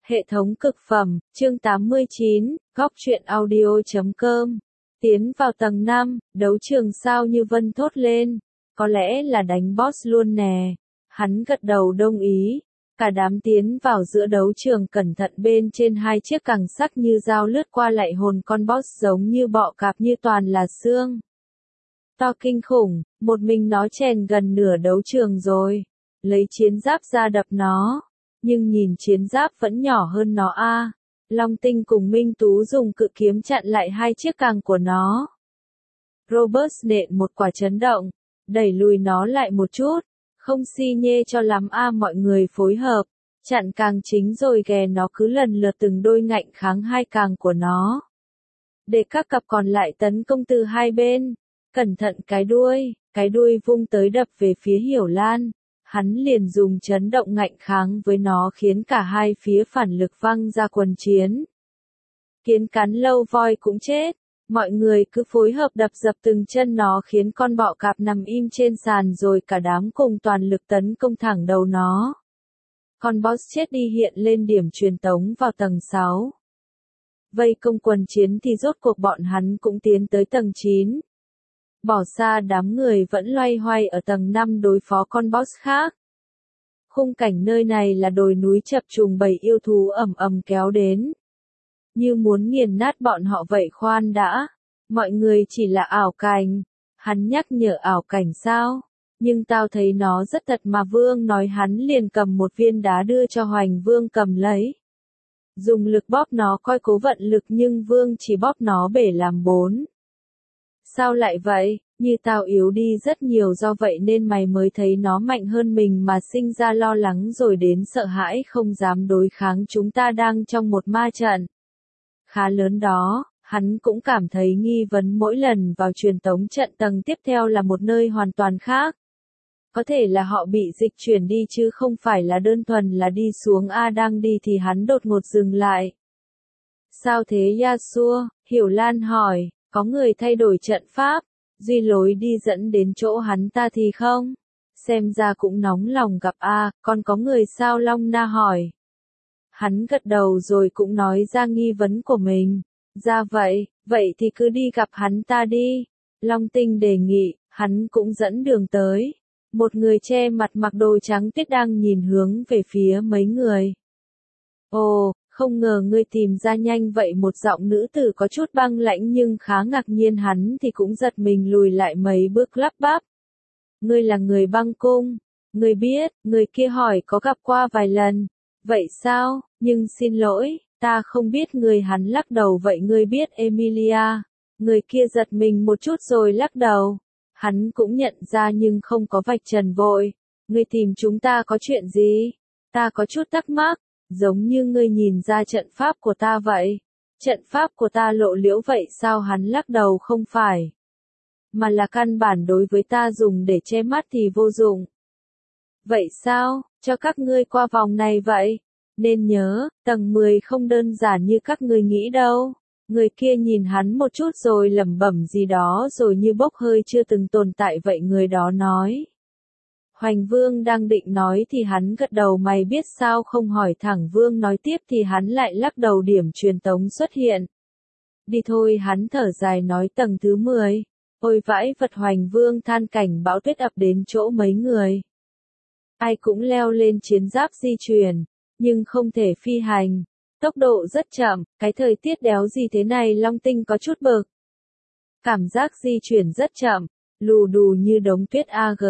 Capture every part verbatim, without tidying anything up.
Hệ thống cực phẩm, chương tám mươi chín, góc truyện audio chấm com. Tiến vào tầng năm, đấu trường sao như vân thốt lên. Có lẽ là đánh boss luôn nè. Hắn gật đầu đồng ý. Cả đám tiến vào giữa đấu trường cẩn thận, bên trên hai chiếc cẳng sắc như dao lướt qua lạy hồn con boss giống như bọ cạp như toàn là xương. To kinh khủng, một mình nó chèn gần nửa đấu trường rồi. Lấy chiến giáp ra đập nó. Nhưng nhìn chiến giáp vẫn nhỏ hơn nó a. À. Long Tinh cùng Minh Tú dùng cự kiếm chặn lại hai chiếc càng của nó. Robert nện một quả chấn động, đẩy lùi nó lại một chút. Không si nhê cho lắm a, à, mọi người phối hợp, chặn càng chính rồi ghè nó cứ lần lượt từng đôi ngạnh kháng hai càng của nó. Để các cặp còn lại tấn công từ hai bên. Cẩn thận cái đuôi, cái đuôi vung tới đập về phía Hiểu Lan. Hắn liền dùng chấn động ngạnh kháng với nó khiến cả hai phía phản lực văng ra quần chiến. Kiến cắn lâu voi cũng chết, mọi người cứ phối hợp đập dập từng chân nó khiến con bọ cạp nằm im trên sàn rồi cả đám cùng toàn lực tấn công thẳng đầu nó. Con boss chết đi hiện lên điểm truyền tống vào tầng sáu. Vây công quần chiến thì rốt cuộc bọn hắn cũng tiến tới tầng chín. Bỏ xa đám người vẫn loay hoay ở tầng năm đối phó con boss khác. Khung cảnh nơi này là đồi núi chập trùng bầy yêu thú ầm ầm kéo đến. Như muốn nghiền nát bọn họ vậy. Khoan đã, mọi người chỉ là ảo cảnh. Hắn nhắc nhở ảo cảnh sao? Nhưng tao thấy nó rất thật mà. Vương nói. Hắn liền cầm một viên đá đưa cho Hoành Vương cầm lấy. Dùng lực bóp nó coi cố vận lực nhưng Vương chỉ bóp nó bể làm bốn. Sao lại vậy? Như tao yếu đi rất nhiều do vậy nên mày mới thấy nó mạnh hơn mình mà sinh ra lo lắng rồi đến sợ hãi không dám đối kháng. Chúng ta đang trong một ma trận khá lớn đó. Hắn cũng cảm thấy nghi vấn mỗi lần vào truyền tống trận tầng tiếp theo là một nơi hoàn toàn khác. Có thể là họ bị dịch chuyển đi chứ không phải là đơn thuần là đi xuống. A đang đi thì hắn đột ngột dừng lại. Sao thế Yasuo? Hiểu Lan hỏi. Có người thay đổi trận pháp, duy lối đi dẫn đến chỗ hắn ta thì không? Xem ra cũng nóng lòng gặp a. À, còn có người sao? Long Na hỏi. Hắn gật đầu rồi cũng nói ra nghi vấn của mình. Ra vậy, vậy thì cứ đi gặp hắn ta đi. Long Tinh đề nghị, hắn cũng dẫn đường tới. Một người che mặt mặc đồ trắng tuyết đang nhìn hướng về phía mấy người. Ồ, không ngờ ngươi tìm ra nhanh vậy. Một giọng nữ tử có chút băng lãnh nhưng khá ngạc nhiên. Hắn thì cũng giật mình lùi lại mấy bước lắp bắp. Ngươi là người băng cung. Ngươi biết, người kia hỏi có gặp qua vài lần. Vậy sao, nhưng xin lỗi, ta không biết người. Hắn lắc đầu. Vậy ngươi biết Emilia? Người kia giật mình một chút rồi lắc đầu. Hắn cũng nhận ra nhưng không có vạch trần vội. Ngươi tìm chúng ta có chuyện gì? Ta có chút thắc mắc. Giống như ngươi nhìn ra trận pháp của ta vậy. Trận pháp của ta lộ liễu vậy sao? Hắn lắc đầu. Không phải. Mà là căn bản đối với ta dùng để che mắt thì vô dụng. Vậy sao? Cho các ngươi qua vòng này vậy. Nên nhớ, tầng mười không đơn giản như các ngươi nghĩ đâu. Người kia nhìn hắn một chút rồi lẩm bẩm gì đó rồi như bốc hơi chưa từng tồn tại vậy. Người đó nói. Hoành Vương đang định nói thì hắn gật đầu. Mày biết sao không? Hỏi thẳng. Vương nói tiếp thì hắn lại lắc đầu. Điểm truyền tống xuất hiện. Đi thôi. Hắn thở dài nói. Tầng thứ mười. Ôi vãi vật. Hoành Vương than cảnh bão tuyết ập đến chỗ mấy người. Ai cũng leo lên chiến giáp di chuyển, nhưng không thể phi hành. Tốc độ rất chậm, cái thời tiết đéo gì thế này? Long Tinh có chút bực. Cảm giác di chuyển rất chậm, lù đù như đống tuyết. Agr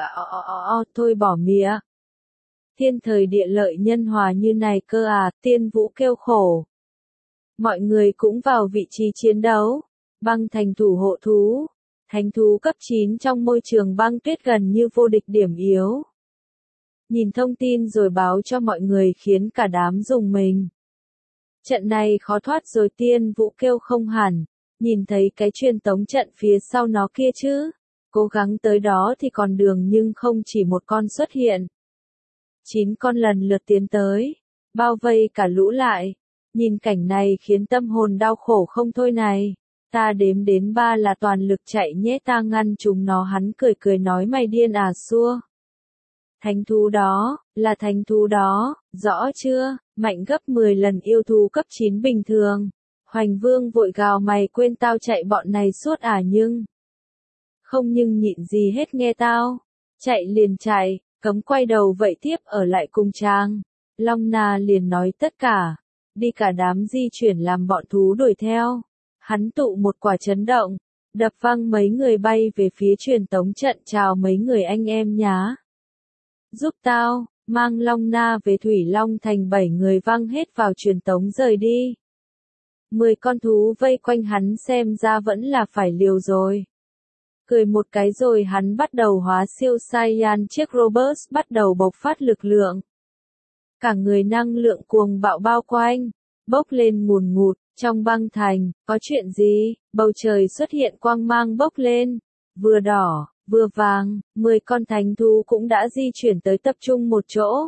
thôi bỏ mía. Thiên thời địa lợi nhân hòa như này cơ à? Tiên Vũ kêu khổ. Mọi người cũng vào vị trí chiến đấu. Băng thành thủ hộ thú. Thánh thú cấp chín trong môi trường băng tuyết gần như vô địch. Điểm yếu. Nhìn thông tin rồi báo cho mọi người khiến cả đám rùng mình. Trận này khó thoát rồi. Tiên Vũ kêu không hẳn. Nhìn thấy cái truyền tống trận phía sau nó kia chứ. Cố gắng tới đó thì còn đường nhưng không chỉ một con xuất hiện. Chín con lần lượt tiến tới. Bao vây cả lũ lại. Nhìn cảnh này khiến tâm hồn đau khổ không thôi này. Ta đếm đến ba là toàn lực chạy nhé. Ta ngăn chúng nó. Hắn cười cười nói. Mày điên à Xua? Thánh thú đó, là thánh thú đó, rõ chưa, mạnh gấp mười lần yêu thú cấp chín bình thường. Hoành Vương vội gào mày quên tao chạy bọn này suốt à nhưng. Không nhưng nhịn gì hết nghe tao. Chạy liền chạy, cấm quay đầu vậy tiếp ở lại cùng chàng. Long Na liền nói tất cả. Đi cả đám di chuyển làm bọn thú đuổi theo. Hắn tụ một quả chấn động. Đập văng mấy người bay về phía truyền tống trận chào mấy người anh em nhá. Giúp tao, mang Long Na về Thủy Long thành bảy người văng hết vào truyền tống rời đi. Mười con thú vây quanh hắn xem ra vẫn là phải liều rồi. Cười một cái rồi hắn bắt đầu hóa siêu Saiyan chiếc Robust bắt đầu bộc phát lực lượng. Cả người năng lượng cuồng bạo bao quanh, bốc lên ngùn ngụt, trong băng thành, có chuyện gì, bầu trời xuất hiện quang mang bốc lên, vừa đỏ, vừa vàng, mười con thánh thú cũng đã di chuyển tới tập trung một chỗ.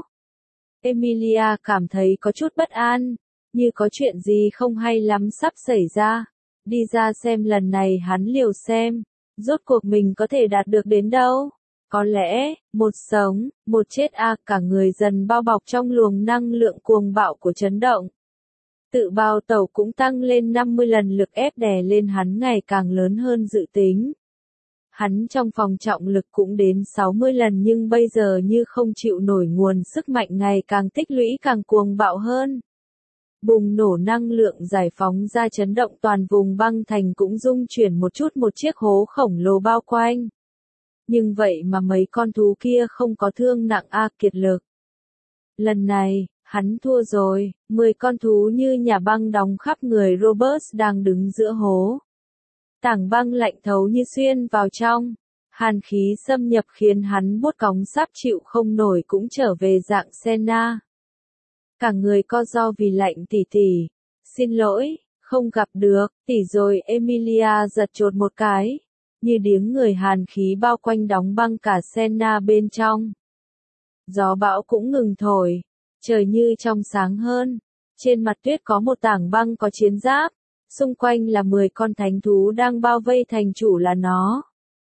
Emilia cảm thấy có chút bất an, như có chuyện gì không hay lắm sắp xảy ra, đi ra xem lần này hắn liều xem, rốt cuộc mình có thể đạt được đến đâu. Có lẽ, một sống, một chết a à, cả người dần bao bọc trong luồng năng lượng cuồng bạo của chấn động. Tự bào tẩu cũng tăng lên năm mươi lần lực ép đè lên hắn ngày càng lớn hơn dự tính. Hắn trong phòng trọng lực cũng đến sáu mươi lần nhưng bây giờ như không chịu nổi nguồn sức mạnh ngày càng tích lũy càng cuồng bạo hơn. Bùng nổ năng lượng giải phóng ra chấn động toàn vùng băng thành cũng rung chuyển một chút một chiếc hố khổng lồ bao quanh. Nhưng vậy mà mấy con thú kia không có thương nặng a à, kiệt lực. Lần này, hắn thua rồi, mười con thú như nhà băng đóng khắp người Robust đang đứng giữa hố. Tảng băng lạnh thấu như xuyên vào trong, hàn khí xâm nhập khiến hắn buốt cóng sắp chịu không nổi cũng trở về dạng Senna. Cả người co ro vì lạnh tỉ tỉ, xin lỗi, không gặp được, tỉ rồi Emilia giật chột một cái, như điếng người hàn khí bao quanh đóng băng cả Senna bên trong. Gió bão cũng ngừng thổi, trời như trong sáng hơn, trên mặt tuyết có một tảng băng có chiến giáp, xung quanh là mười con thánh thú đang bao vây thành chủ là nó.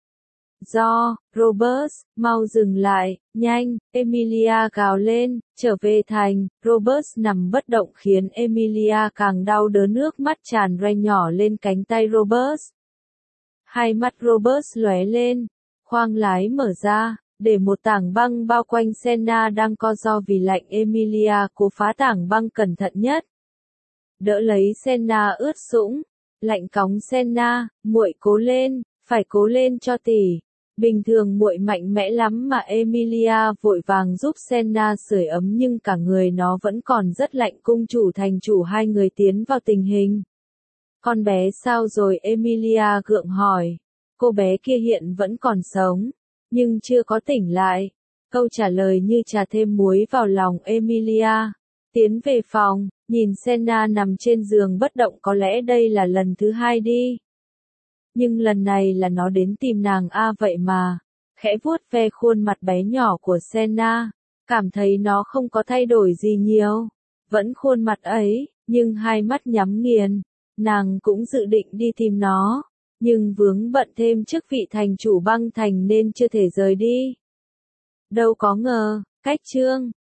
Do, Robust, mau dừng lại, nhanh, Emilia gào lên, trở về thành, Robust nằm bất động khiến Emilia càng đau đớn nước mắt tràn ra nhỏ lên cánh tay Robust. Hai mắt Robust lóe lên, khoang lái mở ra, để một tảng băng bao quanh Senna đang co ro vì lạnh Emilia cố phá tảng băng cẩn thận nhất. Đỡ lấy Senna ướt sũng, lạnh cóng Senna, muội cố lên, phải cố lên cho tỷ. Bình thường muội mạnh mẽ lắm mà Emilia vội vàng giúp Senna sưởi ấm nhưng cả người nó vẫn còn rất lạnh. Cung chủ thành chủ hai người tiến vào tình hình. Con bé sao rồi Emilia gượng hỏi. Cô bé kia hiện vẫn còn sống, nhưng chưa có tỉnh lại. Câu trả lời như trà thêm muối vào lòng Emilia. Tiến về phòng, nhìn Senna nằm trên giường bất động có lẽ đây là lần thứ hai đi. Nhưng lần này là nó đến tìm nàng a à, vậy mà. Khẽ vuốt ve khuôn mặt bé nhỏ của Senna, cảm thấy nó không có thay đổi gì nhiều. Vẫn khuôn mặt ấy, nhưng hai mắt nhắm nghiền. Nàng cũng dự định đi tìm nó, nhưng vướng bận thêm chức vị thành chủ băng thành nên chưa thể rời đi. Đâu có ngờ, cách chương